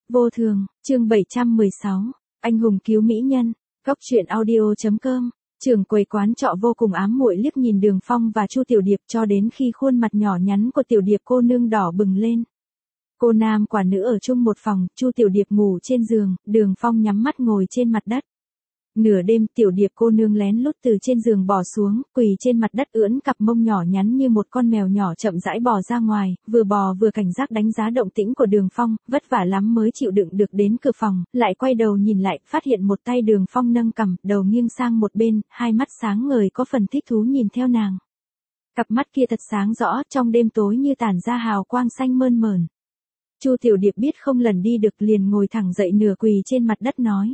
Vô thường, chương 716, anh hùng cứu mỹ nhân, góc truyện audio.com. Trưởng quầy quán trọ vô cùng ám muội liếc nhìn Đường Phong và Chu Tiểu Điệp cho đến khi khuôn mặt nhỏ nhắn của Tiểu Điệp cô nương đỏ bừng lên. Cô nam quả nữ ở chung một phòng, Chu Tiểu Điệp ngủ trên giường, Đường Phong nhắm mắt ngồi trên mặt đất. Nửa đêm Tiểu Điệp cô nương lén lút từ trên giường bò xuống, quỳ trên mặt đất ưỡn cặp mông nhỏ nhắn như một con mèo nhỏ chậm rãi bò ra ngoài, vừa bò vừa cảnh giác đánh giá động tĩnh của Đường Phong, vất vả lắm mới chịu đựng được đến cửa phòng, lại quay đầu nhìn lại, phát hiện một tay Đường Phong nâng cằm, đầu nghiêng sang một bên, hai mắt sáng ngời có phần thích thú nhìn theo nàng. Cặp mắt kia thật sáng rõ, trong đêm tối như tản ra hào quang xanh mơn mởn. Chu Tiểu Điệp biết không lần đi được liền ngồi thẳng dậy nửa quỳ trên mặt đất nói.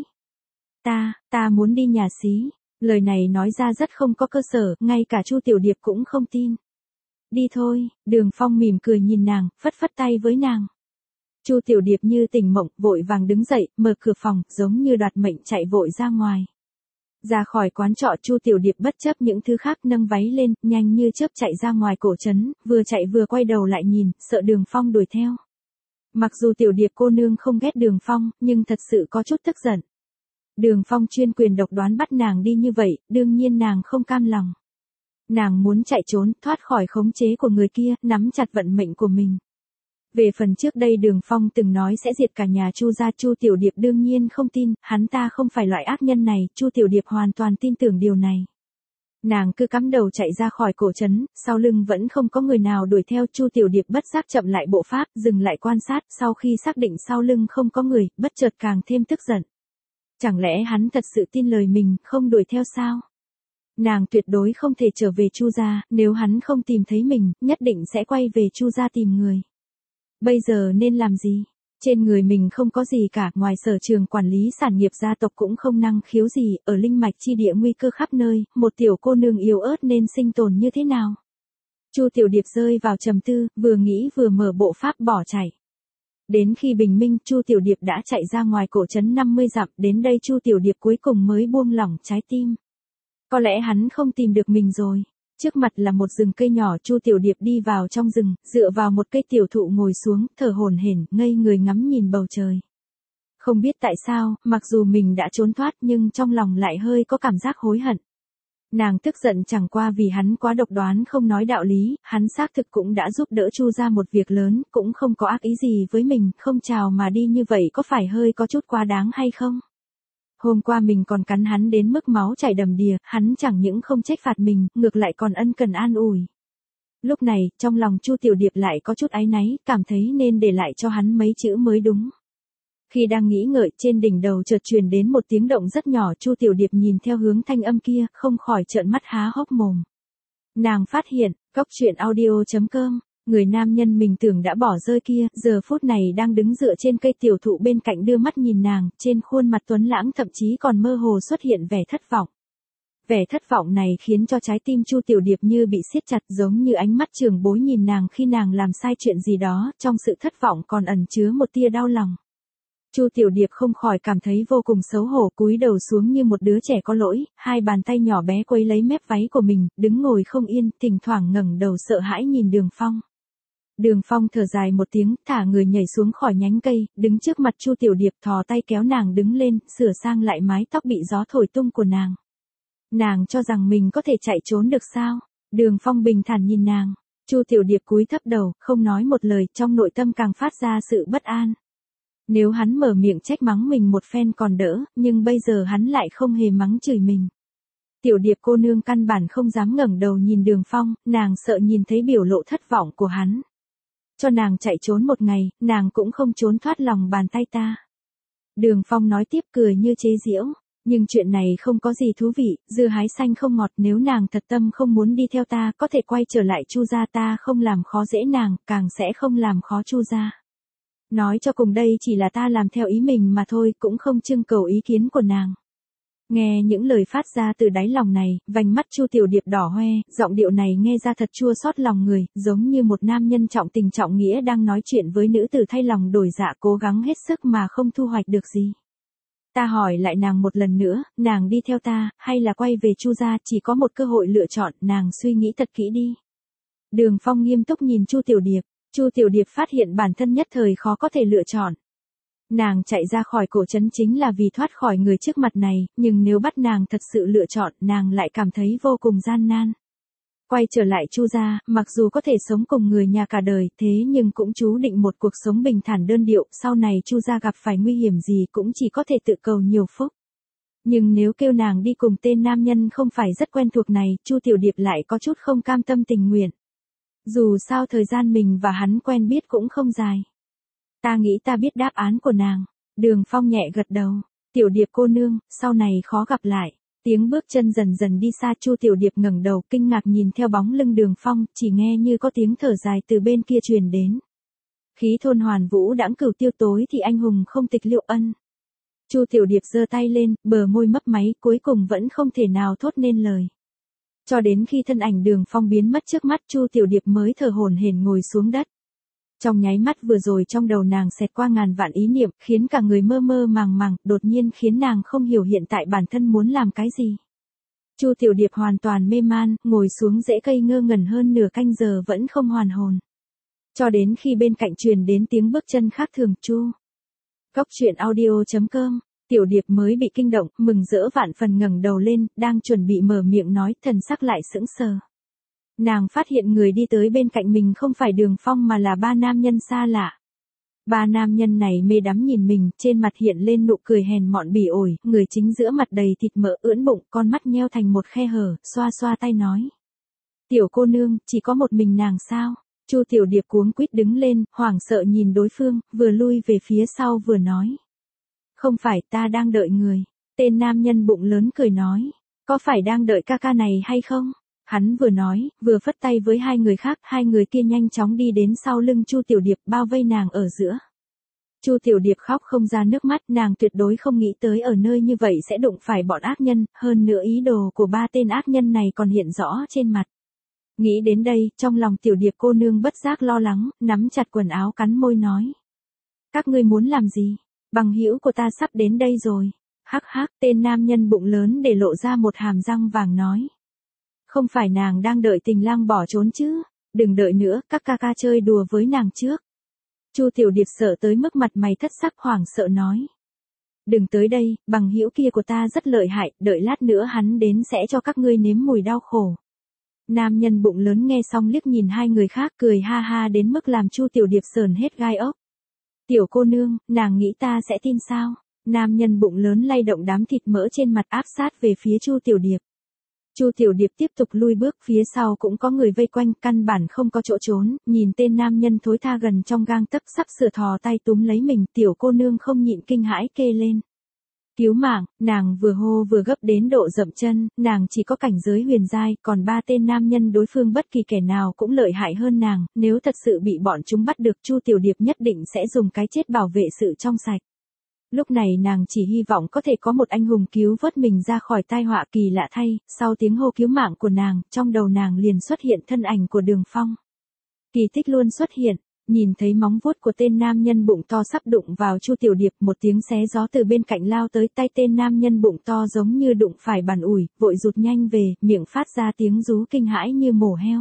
Ta muốn đi nhà xí. Lời này nói ra rất không có cơ sở, ngay cả Chu Tiểu Điệp cũng không tin. Đi thôi, Đường Phong mỉm cười nhìn nàng, phất phất tay với nàng. Chu Tiểu Điệp như tỉnh mộng, vội vàng đứng dậy, mở cửa phòng, giống như đoạt mệnh chạy vội ra ngoài. Ra khỏi quán trọ Chu Tiểu Điệp bất chấp những thứ khác nâng váy lên, nhanh như chớp chạy ra ngoài cổ trấn, vừa chạy vừa quay đầu lại nhìn, sợ Đường Phong đuổi theo. Mặc dù Tiểu Điệp cô nương không ghét Đường Phong, nhưng thật sự có chút tức giận. Đường Phong chuyên quyền độc đoán bắt nàng đi như vậy, đương nhiên nàng không cam lòng. Nàng muốn chạy trốn, thoát khỏi khống chế của người kia, nắm chặt vận mệnh của mình. Về phần trước đây Đường Phong từng nói sẽ diệt cả nhà Chu gia, Chu Tiểu Điệp đương nhiên không tin, hắn ta không phải loại ác nhân này, Chu Tiểu Điệp hoàn toàn tin tưởng điều này. Nàng cứ cắm đầu chạy ra khỏi cổ trấn, sau lưng vẫn không có người nào đuổi theo, Chu Tiểu Điệp bất giác chậm lại bộ pháp, dừng lại quan sát, sau khi xác định sau lưng không có người, bất chợt càng thêm tức giận. Chẳng lẽ hắn thật sự tin lời mình, không đuổi theo sao? Nàng tuyệt đối không thể trở về Chu gia, nếu hắn không tìm thấy mình, nhất định sẽ quay về Chu gia tìm người. Bây giờ nên làm gì? Trên người mình không có gì cả, ngoài sở trường quản lý sản nghiệp gia tộc cũng không năng khiếu gì, ở linh mạch chi địa nguy cơ khắp nơi, một tiểu cô nương yếu ớt nên sinh tồn như thế nào? Chu Tiểu Điệp rơi vào trầm tư, vừa nghĩ vừa mở bộ pháp bỏ chạy. Đến khi bình minh, Chu Tiểu Điệp đã chạy ra ngoài cổ trấn 50 dặm, đến đây Chu Tiểu Điệp cuối cùng mới buông lỏng trái tim. Có lẽ hắn không tìm được mình rồi. Trước mặt là một rừng cây nhỏ, Chu Tiểu Điệp đi vào trong rừng, dựa vào một cây tiểu thụ ngồi xuống, thở hổn hển, ngây người ngắm nhìn bầu trời. Không biết tại sao, mặc dù mình đã trốn thoát nhưng trong lòng lại hơi có cảm giác hối hận. Nàng tức giận chẳng qua vì hắn quá độc đoán không nói đạo lý, hắn xác thực cũng đã giúp đỡ Chu gia một việc lớn, cũng không có ác ý gì với mình, không chào mà đi như vậy có phải hơi có chút quá đáng hay không? Hôm qua mình còn cắn hắn đến mức máu chảy đầm đìa, hắn chẳng những không trách phạt mình, ngược lại còn ân cần an ủi. Lúc này, trong lòng Chu Tiểu Điệp lại có chút áy náy, cảm thấy nên để lại cho hắn mấy chữ mới đúng. Khi đang nghĩ ngợi, trên đỉnh đầu chợt truyền đến một tiếng động rất nhỏ, Chu Tiểu Điệp nhìn theo hướng thanh âm kia, không khỏi trợn mắt há hốc mồm. Nàng phát hiện, góc truyện audio.com, người nam nhân mình tưởng đã bỏ rơi kia, giờ phút này đang đứng dựa trên cây tiểu thụ bên cạnh đưa mắt nhìn nàng, trên khuôn mặt tuấn lãng thậm chí còn mơ hồ xuất hiện vẻ thất vọng. Vẻ thất vọng này khiến cho trái tim Chu Tiểu Điệp như bị siết chặt, giống như ánh mắt trưởng bối nhìn nàng khi nàng làm sai chuyện gì đó, trong sự thất vọng còn ẩn chứa một tia đau lòng. Chu Tiểu Điệp không khỏi cảm thấy vô cùng xấu hổ, cúi đầu xuống như một đứa trẻ có lỗi, hai bàn tay nhỏ bé quấy lấy mép váy của mình, đứng ngồi không yên, thỉnh thoảng ngẩng đầu sợ hãi nhìn Đường Phong. Đường Phong thở dài một tiếng, thả người nhảy xuống khỏi nhánh cây, đứng trước mặt Chu Tiểu Điệp, thò tay kéo nàng đứng lên, sửa sang lại mái tóc bị gió thổi tung của nàng. Nàng cho rằng mình có thể chạy trốn được sao? Đường Phong bình thản nhìn nàng. Chu Tiểu Điệp cúi thấp đầu, không nói một lời, trong nội tâm càng phát ra sự bất an. Nếu hắn mở miệng trách mắng mình một phen còn đỡ, nhưng bây giờ hắn lại không hề mắng chửi mình. Tiểu Điệp cô nương căn bản không dám ngẩng đầu nhìn Đường Phong, nàng sợ nhìn thấy biểu lộ thất vọng của hắn. Cho nàng chạy trốn một ngày, nàng cũng không trốn thoát lòng bàn tay ta. Đường Phong nói tiếp cười như chế giễu, nhưng chuyện này không có gì thú vị, dưa hái xanh không ngọt, nếu nàng thật tâm không muốn đi theo ta, có thể quay trở lại Chu gia, ta không làm khó dễ nàng, càng sẽ không làm khó Chu gia. Nói cho cùng đây chỉ là ta làm theo ý mình mà thôi, cũng không trưng cầu ý kiến của nàng. Nghe những lời phát ra từ đáy lòng này, vành mắt Chu Tiểu Điệp đỏ hoe, giọng điệu này nghe ra thật chua xót lòng người, giống như một nam nhân trọng tình trọng nghĩa đang nói chuyện với nữ tử thay lòng đổi dạ, cố gắng hết sức mà không thu hoạch được gì. Ta hỏi lại nàng một lần nữa, nàng đi theo ta, hay là quay về Chu gia, chỉ có một cơ hội lựa chọn, nàng suy nghĩ thật kỹ đi. Đường Phong nghiêm túc nhìn Chu Tiểu Điệp. Chu Tiểu Điệp phát hiện bản thân nhất thời khó có thể lựa chọn. Nàng chạy ra khỏi cổ trấn chính là vì thoát khỏi người trước mặt này, nhưng nếu bắt nàng thật sự lựa chọn, nàng lại cảm thấy vô cùng gian nan. Quay trở lại Chu gia, mặc dù có thể sống cùng người nhà cả đời, thế nhưng cũng chú định một cuộc sống bình thản đơn điệu, sau này Chu gia gặp phải nguy hiểm gì cũng chỉ có thể tự cầu nhiều phúc. Nhưng nếu kêu nàng đi cùng tên nam nhân không phải rất quen thuộc này, Chu Tiểu Điệp lại có chút không cam tâm tình nguyện. Dù sao thời gian mình và hắn quen biết cũng không dài. Ta nghĩ ta biết đáp án của nàng. Đường Phong nhẹ gật đầu. Tiểu Điệp cô nương, sau này khó gặp lại. Tiếng bước chân dần dần đi xa, Chu Tiểu Điệp ngẩng đầu kinh ngạc nhìn theo bóng lưng Đường Phong, chỉ nghe như có tiếng thở dài từ bên kia truyền đến. Khí thôn hoàn vũ đãng cửu tiêu tối thì anh hùng không tịch liệu ân. Chu Tiểu Điệp giơ tay lên, bờ môi mấp máy, cuối cùng vẫn không thể nào thốt nên lời. Cho đến khi thân ảnh Đường Phong biến mất trước mắt, Chu Tiểu Điệp mới thở hổn hển ngồi xuống đất. Trong nháy mắt vừa rồi trong đầu nàng xẹt qua ngàn vạn ý niệm, khiến cả người mơ mơ màng màng, đột nhiên khiến nàng không hiểu hiện tại bản thân muốn làm cái gì. Chu Tiểu Điệp hoàn toàn mê man, ngồi xuống rễ cây ngơ ngẩn hơn nửa canh giờ vẫn không hoàn hồn. Cho đến khi bên cạnh truyền đến tiếng bước chân khác thường, Chu. Cốc truyện audio.com, Tiểu Điệp mới bị kinh động, mừng rỡ vạn phần ngẩng đầu lên, đang chuẩn bị mở miệng nói, thần sắc lại sững sờ. Nàng phát hiện người đi tới bên cạnh mình không phải Đường Phong mà là ba nam nhân xa lạ. Ba nam nhân này mê đắm nhìn mình, trên mặt hiện lên nụ cười hèn mọn bỉ ổi, người chính giữa mặt đầy thịt mỡ ưỡn bụng, con mắt nheo thành một khe hở, xoa xoa tay nói. Tiểu cô nương, chỉ có một mình nàng sao? Chu Tiểu Điệp cuống quýt đứng lên, hoảng sợ nhìn đối phương, vừa lui về phía sau vừa nói. Không phải, ta đang đợi người. Tên nam nhân bụng lớn cười nói. Có phải đang đợi ca ca này hay không? Hắn vừa nói, vừa phất tay với hai người khác, hai người kia nhanh chóng đi đến sau lưng Chu Tiểu Điệp, bao vây nàng ở giữa. Chu Tiểu Điệp khóc không ra nước mắt, nàng tuyệt đối không nghĩ tới ở nơi như vậy sẽ đụng phải bọn ác nhân, hơn nữa ý đồ của ba tên ác nhân này còn hiện rõ trên mặt. Nghĩ đến đây, trong lòng Tiểu Điệp cô nương bất giác lo lắng, nắm chặt quần áo cắn môi nói. Các ngươi muốn làm gì? Bằng hữu của ta sắp đến đây rồi. Hắc hắc, tên nam nhân bụng lớn để lộ ra một hàm răng vàng nói. Không phải nàng đang đợi Tình Lang bỏ trốn chứ? Đừng đợi nữa, các ca ca chơi đùa với nàng trước. Chu Tiểu Điệp sợ tới mức mặt mày thất sắc hoảng sợ nói. Đừng tới đây, bằng hữu kia của ta rất lợi hại, đợi lát nữa hắn đến sẽ cho các ngươi nếm mùi đau khổ. Nam nhân bụng lớn nghe xong liếc nhìn hai người khác cười ha ha đến mức làm Chu Tiểu Điệp sờn hết gai ốc. Tiểu cô nương, nàng nghĩ ta sẽ tin sao? Nam nhân bụng lớn lay động đám thịt mỡ trên mặt áp sát về phía Chu Tiểu Điệp. Chu Tiểu Điệp tiếp tục lui bước, phía sau cũng có người vây quanh, căn bản không có chỗ trốn, nhìn tên nam nhân thối tha gần trong gang tấc sắp sửa thò tay túm lấy mình, tiểu cô nương không nhịn kinh hãi kêu lên. Cứu mạng, nàng vừa hô vừa gấp đến độ dậm chân, nàng chỉ có cảnh giới huyền giai, còn ba tên nam nhân đối phương bất kỳ kẻ nào cũng lợi hại hơn nàng, nếu thật sự bị bọn chúng bắt được Chu Tiểu Điệp nhất định sẽ dùng cái chết bảo vệ sự trong sạch. Lúc này nàng chỉ hy vọng có thể có một anh hùng cứu vớt mình ra khỏi tai họa, kỳ lạ thay, sau tiếng hô cứu mạng của nàng, trong đầu nàng liền xuất hiện thân ảnh của Đường Phong. Kỳ tích luôn xuất hiện, nhìn thấy móng vuốt của tên nam nhân bụng to sắp đụng vào Chu Tiểu Điệp, một tiếng xé gió từ bên cạnh lao tới, tay tên nam nhân bụng to giống như đụng phải bàn ủi, vội rụt nhanh về, miệng phát ra tiếng rú kinh hãi như mổ heo.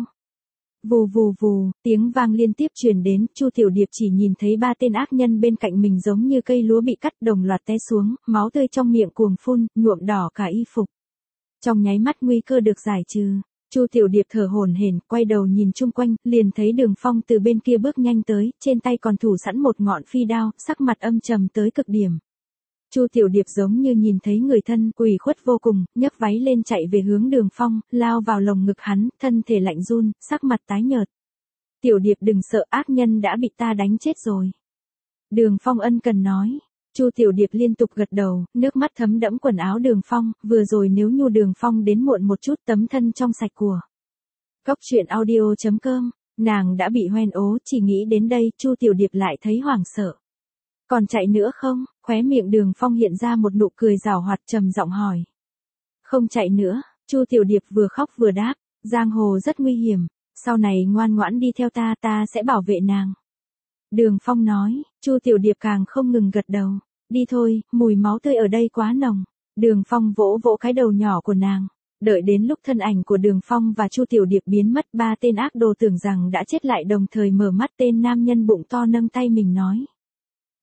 Vù vù vù, tiếng vang liên tiếp truyền đến, Chu Tiểu Điệp chỉ nhìn thấy ba tên ác nhân bên cạnh mình giống như cây lúa bị cắt đồng loạt té xuống, máu tươi trong miệng cuồng phun, nhuộm đỏ cả y phục. Trong nháy mắt nguy cơ được giải trừ, Chu Tiểu Điệp thở hổn hển, quay đầu nhìn chung quanh, liền thấy Đường Phong từ bên kia bước nhanh tới, trên tay còn thủ sẵn một ngọn phi đao, sắc mặt âm trầm tới cực điểm. Chu Tiểu Điệp giống như nhìn thấy người thân, ủy khuất vô cùng, nhấc váy lên chạy về hướng Đường Phong, lao vào lồng ngực hắn, thân thể lạnh run, sắc mặt tái nhợt. Tiểu Điệp đừng sợ, ác nhân đã bị ta đánh chết rồi. Đường Phong ân cần nói. Chu Tiểu Điệp liên tục gật đầu, nước mắt thấm đẫm quần áo Đường Phong, vừa rồi nếu như Đường Phong đến muộn một chút tấm thân trong sạch của. Cốc truyện audio.com, nàng đã bị hoen ố, chỉ nghĩ đến đây, Chu Tiểu Điệp lại thấy hoảng sợ. Còn chạy nữa không? Khóe miệng Đường Phong hiện ra một nụ cười giảo hoạt, trầm giọng hỏi. Không chạy nữa, Chu Tiểu Điệp vừa khóc vừa đáp, giang hồ rất nguy hiểm, sau này ngoan ngoãn đi theo ta, ta sẽ bảo vệ nàng. Đường Phong nói, Chu Tiểu Điệp càng không ngừng gật đầu, đi thôi, mùi máu tươi ở đây quá nồng. Đường Phong vỗ vỗ cái đầu nhỏ của nàng. Đợi đến lúc thân ảnh của Đường Phong và Chu Tiểu Điệp biến mất, ba tên ác đồ tưởng rằng đã chết lại đồng thời mở mắt, tên nam nhân bụng to nâng tay mình nói.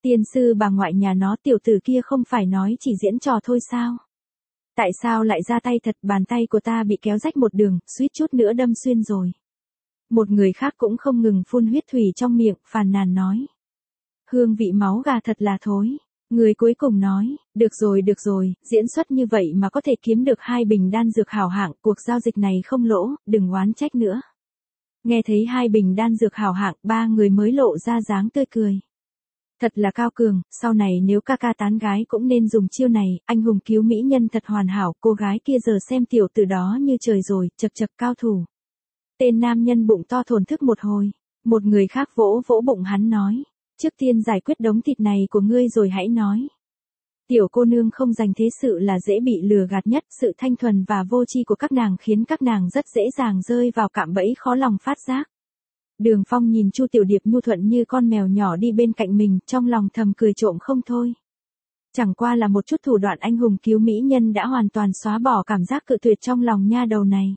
Tiên sư bà ngoại nhà nó, tiểu tử kia không phải nói chỉ diễn trò thôi sao? Tại sao lại ra tay thật, bàn tay của ta bị kéo rách một đường, suýt chút nữa đâm xuyên rồi. Một người khác cũng không ngừng phun huyết thủy trong miệng, phàn nàn nói. Hương vị máu gà thật là thối. Người cuối cùng nói, được rồi, diễn xuất như vậy mà có thể kiếm được 2 bình đan dược hảo hạng, cuộc giao dịch này không lỗ, đừng oán trách nữa. Nghe thấy 2 bình đan dược hảo hạng, 3 người mới lộ ra dáng tươi cười. Thật là cao cường, sau này nếu ca ca tán gái cũng nên dùng chiêu này, anh hùng cứu mỹ nhân thật hoàn hảo, cô gái kia giờ xem tiểu tử đó như trời rồi, chật chật cao thủ. Tên nam nhân bụng to thổn thức một hồi, một người khác vỗ vỗ bụng hắn nói, trước tiên giải quyết đống thịt này của ngươi rồi hãy nói. Tiểu cô nương không dành thế sự là dễ bị lừa gạt nhất, sự thanh thuần và vô tri của các nàng khiến các nàng rất dễ dàng rơi vào cạm bẫy khó lòng phát giác. Đường Phong nhìn Chu Tiểu Điệp nhu thuận như con mèo nhỏ đi bên cạnh mình, trong lòng thầm cười trộm không thôi. Chẳng qua là một chút thủ đoạn anh hùng cứu mỹ nhân đã hoàn toàn xóa bỏ cảm giác cự tuyệt trong lòng nha đầu này.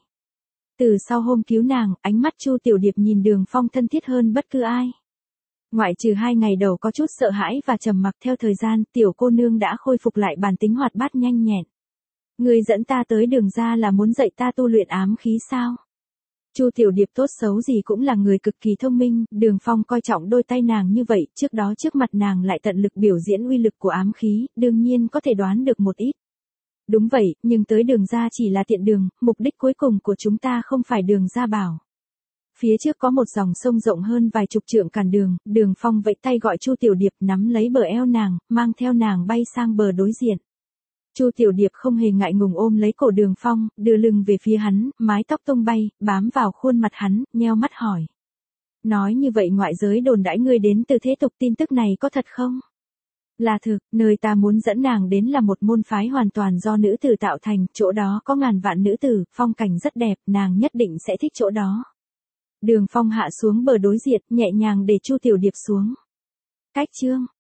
Từ sau hôm cứu nàng, ánh mắt Chu Tiểu Điệp nhìn Đường Phong thân thiết hơn bất cứ ai. Ngoại trừ 2 ngày đầu có chút sợ hãi và trầm mặc, theo thời gian, tiểu cô nương đã khôi phục lại bản tính hoạt bát nhanh nhẹn. Ngươi dẫn ta tới Đường gia là muốn dạy ta tu luyện ám khí sao? Chu Tiểu Điệp tốt xấu gì cũng là người cực kỳ thông minh, Đường Phong coi trọng đôi tay nàng như vậy, trước đó trước mặt nàng lại tận lực biểu diễn uy lực của ám khí, đương nhiên có thể đoán được một ít. Đúng vậy, nhưng tới Đường gia chỉ là tiện đường, mục đích cuối cùng của chúng ta không phải Đường gia bảo. Phía trước có một dòng sông rộng hơn vài chục trượng cản đường, Đường Phong vẫy tay gọi Chu Tiểu Điệp nắm lấy bờ eo nàng, mang theo nàng bay sang bờ đối diện. Chu Tiểu Điệp không hề ngại ngùng ôm lấy cổ Đường Phong, đưa lưng về phía hắn, mái tóc tung bay, bám vào khuôn mặt hắn, nheo mắt hỏi. Nói như vậy ngoại giới đồn đãi ngươi đến từ thế tục, tin tức này có thật không? Là thực, nơi ta muốn dẫn nàng đến là một môn phái hoàn toàn do nữ tử tạo thành, chỗ đó có ngàn vạn nữ tử, phong cảnh rất đẹp, nàng nhất định sẽ thích chỗ đó. Đường Phong hạ xuống bờ đối diện, nhẹ nhàng để Chu Tiểu Điệp xuống. Cách chương